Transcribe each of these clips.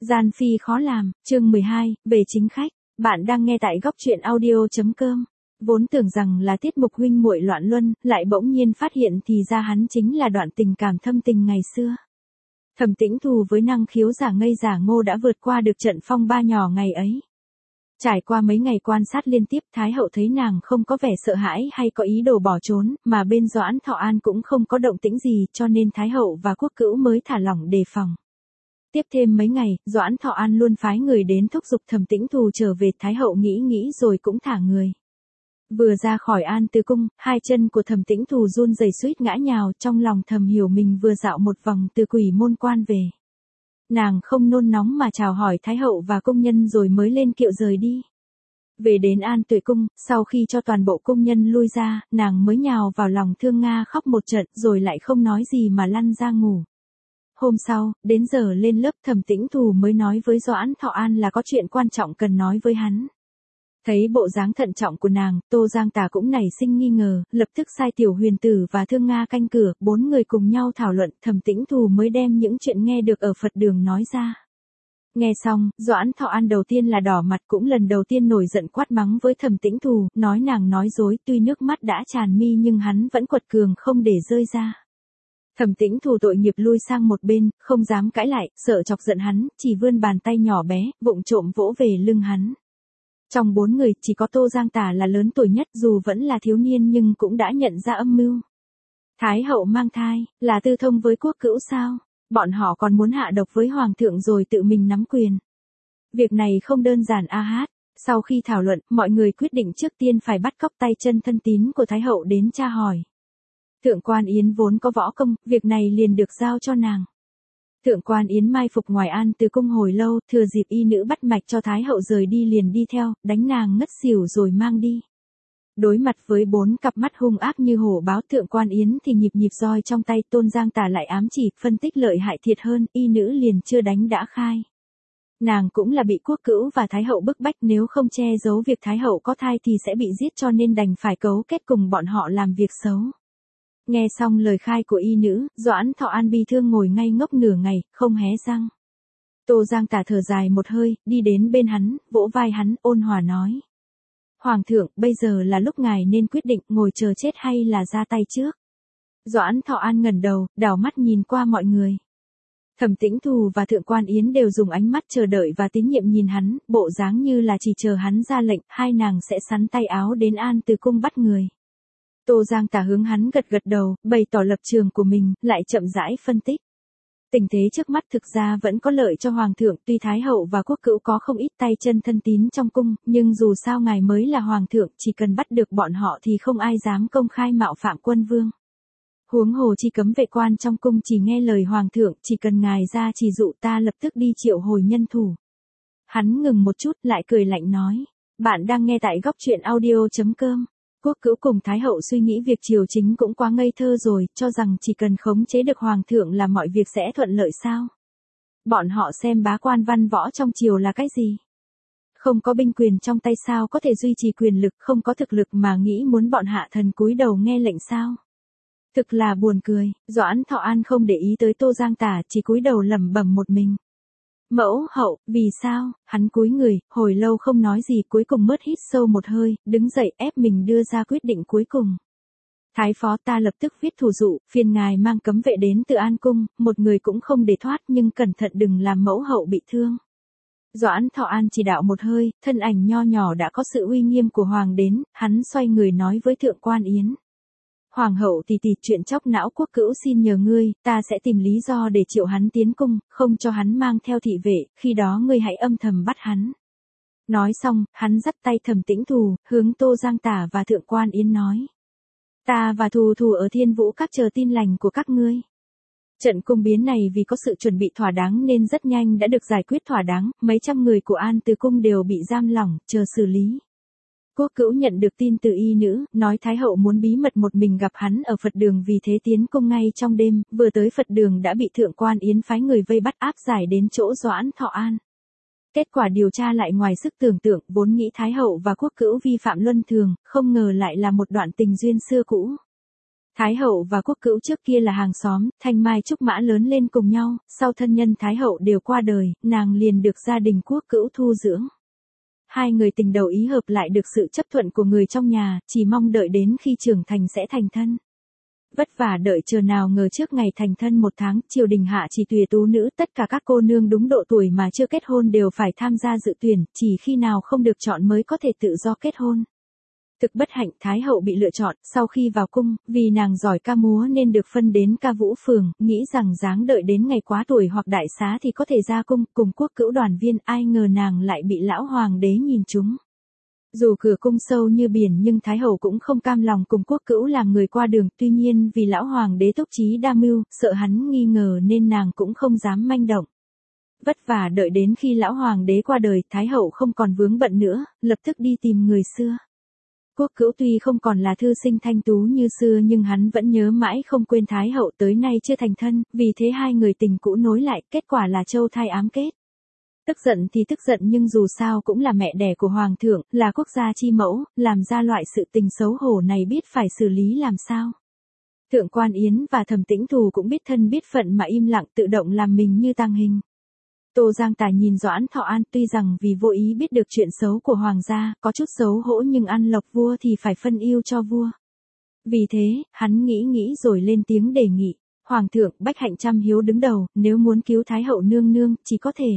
Gian phi khó làm, chương 12, về chính khách. Bạn đang nghe tại góc truyện audio.com. Vốn tưởng rằng là tiết mục huynh muội loạn luân, lại bỗng nhiên phát hiện thì ra hắn chính là đoạn tình cảm thâm tình ngày xưa. Thẩm Tĩnh Thù với năng khiếu giả ngây giả ngô đã vượt qua được trận phong ba nhỏ ngày ấy. Trải qua mấy ngày quan sát liên tiếp, Thái hậu thấy nàng không có vẻ sợ hãi hay có ý đồ bỏ trốn, mà bên Doãn Thọ An cũng không có động tĩnh gì, cho nên Thái hậu và quốc cữu mới thả lỏng đề phòng. Tiếp thêm mấy ngày, Doãn Thọ An luôn phái người đến thúc giục Thẩm Tĩnh Thù trở về. Thái hậu nghĩ rồi cũng thả người. Vừa ra khỏi An Từ cung, hai chân của Thẩm Tĩnh Thù run rẩy suýt ngã nhào, trong lòng thầm hiểu mình vừa dạo một vòng từ Quỷ Môn Quan về. Nàng không nôn nóng mà chào hỏi Thái hậu và công nhân rồi mới lên kiệu rời đi. Về đến An Tuệ cung, sau khi cho toàn bộ công nhân lui ra, nàng mới nhào vào lòng Thương Nga khóc một trận rồi lại không nói gì mà lăn ra ngủ. Hôm sau, đến giờ lên lớp, Thẩm Tĩnh Thù mới nói với Doãn Thọ An là có chuyện quan trọng cần nói với hắn. Thấy bộ dáng thận trọng của nàng, Tô Giang Tả cũng nảy sinh nghi ngờ, lập tức sai Tiểu Huyền Tử và Thương Nga canh cửa, bốn người cùng nhau thảo luận. Thẩm Tĩnh Thù mới đem những chuyện nghe được ở Phật đường nói ra. Nghe xong, Doãn Thọ An đầu tiên là đỏ mặt, cũng lần đầu tiên nổi giận quát mắng với Thẩm Tĩnh Thù, nói nàng nói dối. Tuy nước mắt đã tràn mi nhưng hắn vẫn quật cường không để rơi ra. Thẩm Tĩnh Thù tội nghiệp lui sang một bên, không dám cãi lại, sợ chọc giận hắn, chỉ vươn bàn tay nhỏ bé, vụng trộm vỗ về lưng hắn. Trong bốn người, chỉ có Tô Giang Tả là lớn tuổi nhất, dù vẫn là thiếu niên nhưng cũng đã nhận ra âm mưu. Thái hậu mang thai, là tư thông với quốc cữu sao? Bọn họ còn muốn hạ độc với hoàng thượng rồi tự mình nắm quyền. Việc này không đơn giản a hát. Sau khi thảo luận, mọi người quyết định trước tiên phải bắt cóc tay chân thân tín của Thái hậu đến tra hỏi. Thượng quan Yến vốn có võ công, việc này liền được giao cho nàng. Thượng quan Yến mai phục ngoài An Từ cung hồi lâu, thừa dịp y nữ bắt mạch cho Thái hậu rời đi liền đi theo, đánh nàng ngất xỉu rồi mang đi. Đối mặt với bốn cặp mắt hung ác như hổ báo Thượng quan Yến thì nhịp roi trong tay. Tôn Giang Tả lại ám chỉ, phân tích lợi hại thiệt hơn, y nữ liền chưa đánh đã khai. Nàng cũng là bị quốc cữu và Thái hậu bức bách, nếu không che giấu việc Thái hậu có thai thì sẽ bị giết, cho nên đành phải cấu kết cùng bọn họ làm việc xấu. Nghe xong lời khai của y nữ, Doãn Thọ An bi thương ngồi ngay ngốc nửa ngày, không hé răng. Tô Giang Tả thở dài một hơi, đi đến bên hắn, vỗ vai hắn, ôn hòa nói. Hoàng thượng, bây giờ là lúc ngài nên quyết định, ngồi chờ chết hay là ra tay trước. Doãn Thọ An ngẩng đầu, đảo mắt nhìn qua mọi người. Thẩm Tĩnh Thù và Thượng quan Yến đều dùng ánh mắt chờ đợi và tín nhiệm nhìn hắn, bộ dáng như là chỉ chờ hắn ra lệnh, hai nàng sẽ xắn tay áo đến An Từ cung bắt người. Tô Giang Tả hướng hắn gật đầu, bày tỏ lập trường của mình, lại chậm rãi phân tích. Tình thế trước mắt thực ra vẫn có lợi cho hoàng thượng, tuy Thái hậu và quốc cữu có không ít tay chân thân tín trong cung, nhưng dù sao ngài mới là hoàng thượng, chỉ cần bắt được bọn họ thì không ai dám công khai mạo phạm quân vương. Huống hồ chi cấm vệ quan trong cung chỉ nghe lời hoàng thượng, chỉ cần ngài ra chỉ dụ ta lập tức đi triệu hồi nhân thủ. Hắn ngừng một chút lại cười lạnh nói, bạn đang nghe tại góc truyện audio.com. Quốc cữu cùng Thái hậu suy nghĩ việc triều chính cũng quá ngây thơ rồi, cho rằng chỉ cần khống chế được hoàng thượng là mọi việc sẽ thuận lợi sao? Bọn họ xem bá quan văn võ trong triều là cái gì? Không có binh quyền trong tay sao có thể duy trì quyền lực, không có thực lực mà nghĩ muốn bọn hạ thần cúi đầu nghe lệnh sao? Thực là buồn cười. Doãn Thọ An không để ý tới Tô Giang Tả, chỉ cúi đầu lẩm bẩm một mình. Mẫu hậu, vì sao? Hắn cúi người, hồi lâu không nói gì, cuối cùng mất hít sâu một hơi, đứng dậy ép mình đưa ra quyết định cuối cùng. Thái phó, ta lập tức viết thủ dụ, phiền ngài mang cấm vệ đến từ An cung, một người cũng không để thoát, nhưng cẩn thận đừng làm mẫu hậu bị thương. Doãn Thọ An chỉ đạo một hơi, thân ảnh nho nhỏ đã có sự uy nghiêm của hoàng đến, hắn xoay người nói với Thượng quan Yến. Hoàng hậu tỷ, chuyện chóc não quốc cữu xin nhờ ngươi, ta sẽ tìm lý do để triệu hắn tiến cung, không cho hắn mang theo thị vệ, khi đó ngươi hãy âm thầm bắt hắn. Nói xong, hắn dắt tay Thẩm Tĩnh Thù, hướng Tô Giang Tả và Thượng quan Yến nói. Ta và Thù ở Thiên Vũ các chờ tin lành của các ngươi. Trận cung biến này vì có sự chuẩn bị thỏa đáng nên rất nhanh đã được giải quyết thỏa đáng, mấy trăm người của An Từ cung đều bị giam lỏng, chờ xử lý. Quốc cữu nhận được tin từ y nữ, nói Thái hậu muốn bí mật một mình gặp hắn ở Phật đường, vì thế tiến cung ngay trong đêm, vừa tới Phật đường đã bị Thượng quan Yến phái người vây bắt áp giải đến chỗ Doãn Thọ An. Kết quả điều tra lại ngoài sức tưởng tượng, vốn nghĩ Thái hậu và quốc cữu vi phạm luân thường, không ngờ lại là một đoạn tình duyên xưa cũ. Thái hậu và quốc cữu trước kia là hàng xóm, thanh mai trúc mã lớn lên cùng nhau, sau thân nhân thái hậu đều qua đời, nàng liền được gia đình quốc cữu thu dưỡng. Hai người tình đầu ý hợp lại được sự chấp thuận của người trong nhà, chỉ mong đợi đến khi trưởng thành sẽ thành thân. Vất vả đợi chờ nào ngờ trước ngày thành thân 1 tháng, triều đình hạ chỉ tuyển tú nữ, tất cả các cô nương đúng độ tuổi mà chưa kết hôn đều phải tham gia dự tuyển, chỉ khi nào không được chọn mới có thể tự do kết hôn. Thực bất hạnh Thái hậu bị lựa chọn, sau khi vào cung, vì nàng giỏi ca múa nên được phân đến ca vũ phường, nghĩ rằng dáng đợi đến ngày quá tuổi hoặc đại xá thì có thể ra cung, cùng quốc cữu đoàn viên, ai ngờ nàng lại bị lão hoàng đế nhìn trúng. Dù cửa cung sâu như biển nhưng Thái hậu cũng không cam lòng cùng quốc cữu làm người qua đường, tuy nhiên vì lão hoàng đế túc trí đa mưu, sợ hắn nghi ngờ nên nàng cũng không dám manh động. Vất vả đợi đến khi lão hoàng đế qua đời, Thái hậu không còn vướng bận nữa, lập tức đi tìm người xưa. Quốc cữu tuy không còn là thư sinh thanh tú như xưa nhưng hắn vẫn nhớ mãi không quên Thái hậu tới nay chưa thành thân, vì thế hai người tình cũ nối lại, kết quả là châu thai ám kết. Tức giận thì tức giận nhưng dù sao cũng là mẹ đẻ của hoàng thượng, là quốc gia chi mẫu, làm ra loại sự tình xấu hổ này biết phải xử lý làm sao. Thượng quan Yến và Thẩm Tĩnh Thù cũng biết thân biết phận mà im lặng tự động làm mình như tang hình. Tô Giang Tài nhìn Doãn Thọ An, tuy rằng vì vô ý biết được chuyện xấu của hoàng gia, có chút xấu hổ nhưng ăn lộc vua thì phải phân ưu cho vua. Vì thế, hắn nghĩ rồi lên tiếng đề nghị, hoàng thượng, bách hạnh trăm hiếu đứng đầu, nếu muốn cứu Thái hậu nương nương, chỉ có thể.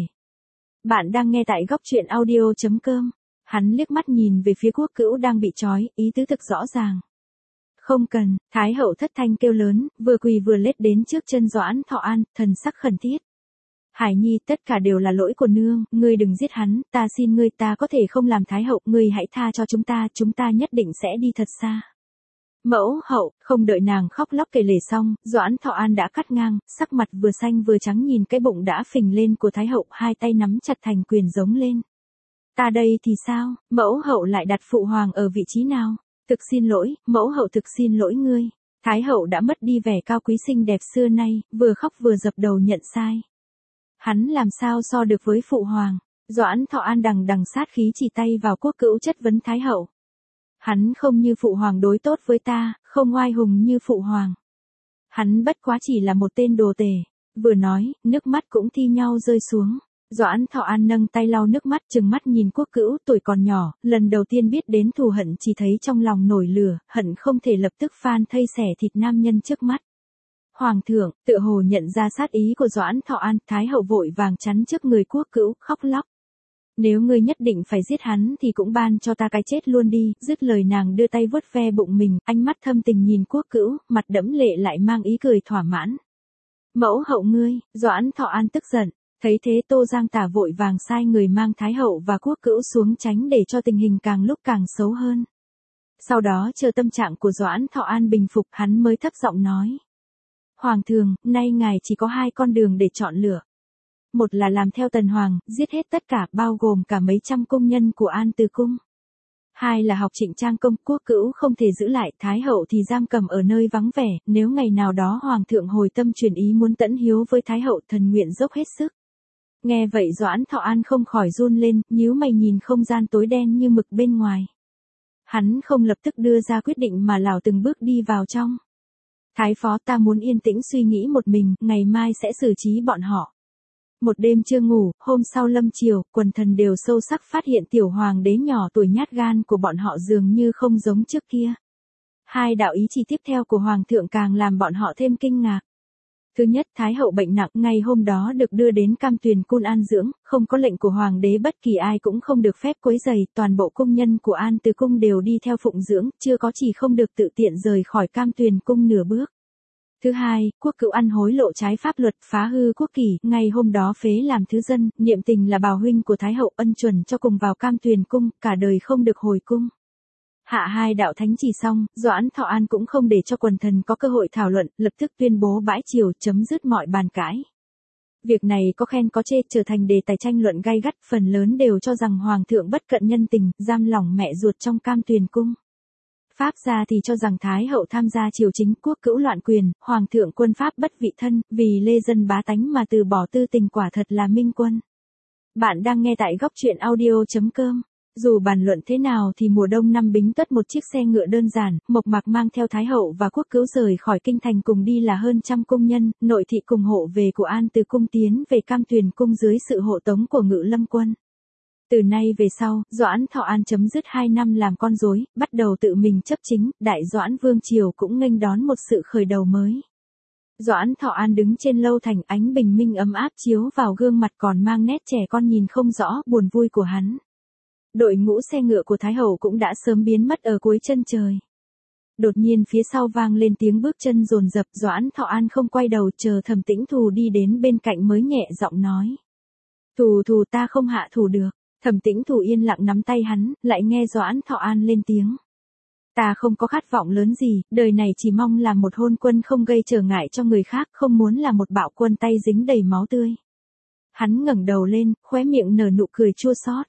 Bạn đang nghe tại góc truyện audio.com. Hắn liếc mắt nhìn về phía quốc cữu đang bị trói, ý tứ thực rõ ràng. Không cần, Thái hậu thất thanh kêu lớn, vừa quỳ vừa lết đến trước chân Doãn Thọ An, thần sắc khẩn thiết. Hải Nhi, tất cả đều là lỗi của nương, ngươi đừng giết hắn, ta xin ngươi, ta có thể không làm Thái hậu, ngươi hãy tha cho chúng ta nhất định sẽ đi thật xa. Mẫu hậu, không đợi nàng khóc lóc kể lể xong, Doãn Thọ An đã cắt ngang, sắc mặt vừa xanh vừa trắng nhìn cái bụng đã phình lên của Thái hậu, hai tay nắm chặt thành quyền giống lên. Ta đây thì sao, mẫu hậu lại đặt phụ hoàng ở vị trí nào? Thực xin lỗi, mẫu hậu thực xin lỗi ngươi. Thái hậu đã mất đi vẻ cao quý xinh đẹp xưa nay, vừa khóc vừa dập đầu nhận sai. Hắn làm sao so được với phụ hoàng? Doãn Thọ An đằng sát khí chỉ tay vào quốc cữu chất vấn Thái hậu. Hắn không như phụ hoàng đối tốt với ta, không oai hùng như phụ hoàng. Hắn bất quá chỉ là một tên đồ tể. Vừa nói, nước mắt cũng thi nhau rơi xuống. Doãn Thọ An nâng tay lau nước mắt, trừng mắt nhìn quốc cữu, tuổi còn nhỏ, lần đầu tiên biết đến thù hận, chỉ thấy trong lòng nổi lửa, hận không thể lập tức phan thây xẻ thịt nam nhân trước mắt. Hoàng thượng, tựa hồ nhận ra sát ý của Doãn Thọ An, Thái hậu vội vàng chắn trước người quốc cữu, khóc lóc. Nếu ngươi nhất định phải giết hắn thì cũng ban cho ta cái chết luôn đi, dứt lời nàng đưa tay vuốt ve bụng mình, ánh mắt thâm tình nhìn quốc cữu, mặt đẫm lệ lại mang ý cười thỏa mãn. Mẫu hậu ngươi, Doãn Thọ An tức giận, thấy thế Tô Giang Tả vội vàng sai người mang Thái hậu và quốc cữu xuống tránh để cho tình hình càng lúc càng xấu hơn. Sau đó chờ tâm trạng của Doãn Thọ An bình phục hắn mới thấp giọng nói. Hoàng thượng, nay ngài chỉ có 2 con đường để chọn lựa. Một là làm theo Tần Hoàng, giết hết tất cả bao gồm cả mấy trăm công nhân của An Từ Cung. 2 là học Trịnh Trang Công, quốc cữu không thể giữ lại, Thái hậu thì giam cầm ở nơi vắng vẻ, nếu ngày nào đó Hoàng thượng hồi tâm chuyển ý muốn tẫn hiếu với Thái hậu, thần nguyện dốc hết sức. Nghe vậy Doãn Thọ An không khỏi run lên, nhíu mày nhìn không gian tối đen như mực bên ngoài. Hắn không lập tức đưa ra quyết định mà lảo từng bước đi vào trong. Thái phó, ta muốn yên tĩnh suy nghĩ một mình, ngày mai sẽ xử trí bọn họ. Một đêm chưa ngủ, hôm sau lâm chiều, quần thần đều sâu sắc phát hiện tiểu hoàng đế nhỏ tuổi nhát gan của bọn họ dường như không giống trước kia. 2 đạo ý chỉ tiếp theo của hoàng thượng càng làm bọn họ thêm kinh ngạc. Thứ nhất, Thái hậu bệnh nặng, ngày hôm đó được đưa đến Cam Tuyền Cung an dưỡng, không có lệnh của hoàng đế bất kỳ ai cũng không được phép quấy rầy, toàn bộ công nhân của An Từ Cung đều đi theo phụng dưỡng, chưa có chỉ không được tự tiện rời khỏi Cam Tuyền Cung nửa bước. Thứ hai, quốc cữu ăn hối lộ trái pháp luật, phá hư quốc kỷ, ngày hôm đó phế làm thứ dân, niệm tình là bào huynh của Thái hậu, ân chuẩn cho cùng vào Cam Tuyền Cung, cả đời không được hồi cung. Hạ 2 đạo thánh chỉ xong, Doãn Thọ An cũng không để cho quần thần có cơ hội thảo luận, lập tức tuyên bố bãi triều, chấm dứt mọi bàn cãi. Việc này có khen có chê trở thành đề tài tranh luận gay gắt, phần lớn đều cho rằng hoàng thượng bất cận nhân tình, giam lỏng mẹ ruột trong Cam Tuyền Cung. Pháp gia thì cho rằng Thái hậu tham gia triều chính, quốc cữu loạn quyền, hoàng thượng quân pháp bất vị thân, vì lê dân bá tánh mà từ bỏ tư tình quả thật là minh quân. Bạn đang nghe tại góc truyện audio.com. Dù bàn luận thế nào thì mùa đông năm Bính Tuất một chiếc xe ngựa đơn giản, mộc mạc mang theo Thái hậu và quốc cứu rời khỏi kinh thành cùng đi là hơn trăm cung nhân, nội thị cùng hộ về của An từ cung tiến về Cam Tuyền cung dưới sự hộ tống của Ngự Lâm quân. Từ nay về sau, Doãn Thọ An chấm dứt 2 năm làm con rối, bắt đầu tự mình chấp chính, Đại Doãn Vương Triều cũng nghênh đón một sự khởi đầu mới. Doãn Thọ An đứng trên lâu thành, ánh bình minh ấm áp chiếu vào gương mặt còn mang nét trẻ con nhìn không rõ buồn vui của hắn. Đội ngũ xe ngựa của Thái hậu cũng đã sớm biến mất ở cuối chân trời. Đột nhiên phía sau vang lên tiếng bước chân dồn dập, Doãn Thọ An không quay đầu, chờ Thẩm Tĩnh Thù đi đến bên cạnh mới nhẹ giọng nói. Thù ta không hạ thủ được. Thẩm Tĩnh Thù yên lặng nắm tay hắn, lại nghe Doãn Thọ An lên tiếng. Ta không có khát vọng lớn gì, đời này chỉ mong làm một hôn quân không gây trở ngại cho người khác, không muốn là một bạo quân tay dính đầy máu tươi. Hắn ngẩng đầu lên, khóe miệng nở nụ cười chua xót.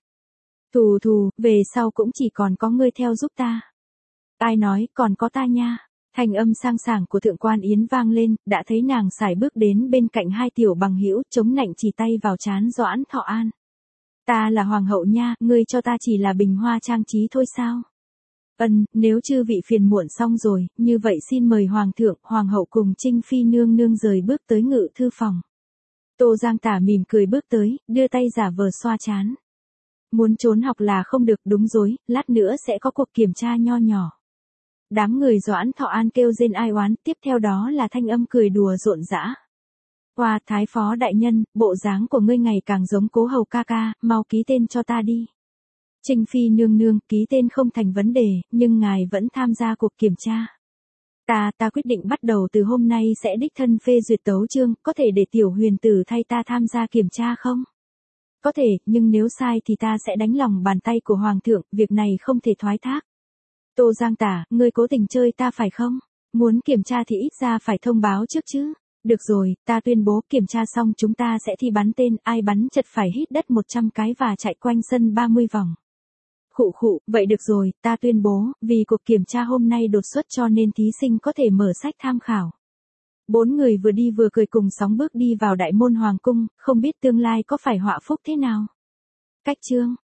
Thù, về sau cũng chỉ còn có ngươi theo giúp ta. Ai nói, còn có ta nha. Thanh âm sang sảng của Thượng quan Yến vang lên, đã thấy nàng sải bước đến bên cạnh hai tiểu bằng hữu, chống nạnh chỉ tay vào trán Doãn Thọ An. Ta là hoàng hậu nha, ngươi cho ta chỉ là bình hoa trang trí thôi sao? Nếu chư vị phiền muộn xong rồi, như vậy xin mời hoàng thượng, hoàng hậu cùng Trinh Phi nương nương rời bước tới ngự thư phòng. Tô Giang Tả mỉm cười bước tới, đưa tay giả vờ xoa trán. Muốn trốn học là không được, đúng rồi, lát nữa sẽ có cuộc kiểm tra nho nhỏ. Đám người Doãn Thọ An kêu rên ai oán, tiếp theo đó là thanh âm cười đùa rộn rã. Hoa, Thái phó đại nhân, bộ dáng của ngươi ngày càng giống Cố hầu ca ca, mau ký tên cho ta đi. Trinh Phi nương nương, ký tên không thành vấn đề, nhưng ngài vẫn tham gia cuộc kiểm tra. Ta quyết định bắt đầu từ hôm nay sẽ đích thân phê duyệt tấu chương, có thể để tiểu huyền tử thay ta tham gia kiểm tra không? Có thể, nhưng nếu sai thì ta sẽ đánh lòng bàn tay của hoàng thượng, việc này không thể thoái thác. Tô Giang Tả, ngươi cố tình chơi ta phải không? Muốn kiểm tra thì ít ra phải thông báo trước chứ. Được rồi, ta tuyên bố kiểm tra xong chúng ta sẽ thi bắn tên, ai bắn chật phải hít đất 100 cái và chạy quanh sân 30 vòng. Khụ, vậy được rồi, ta tuyên bố, vì cuộc kiểm tra hôm nay đột xuất cho nên thí sinh có thể mở sách tham khảo. 4 người vừa đi vừa cười cùng sóng bước đi vào đại môn hoàng cung, không biết tương lai có phải họa phúc thế nào. Cách chương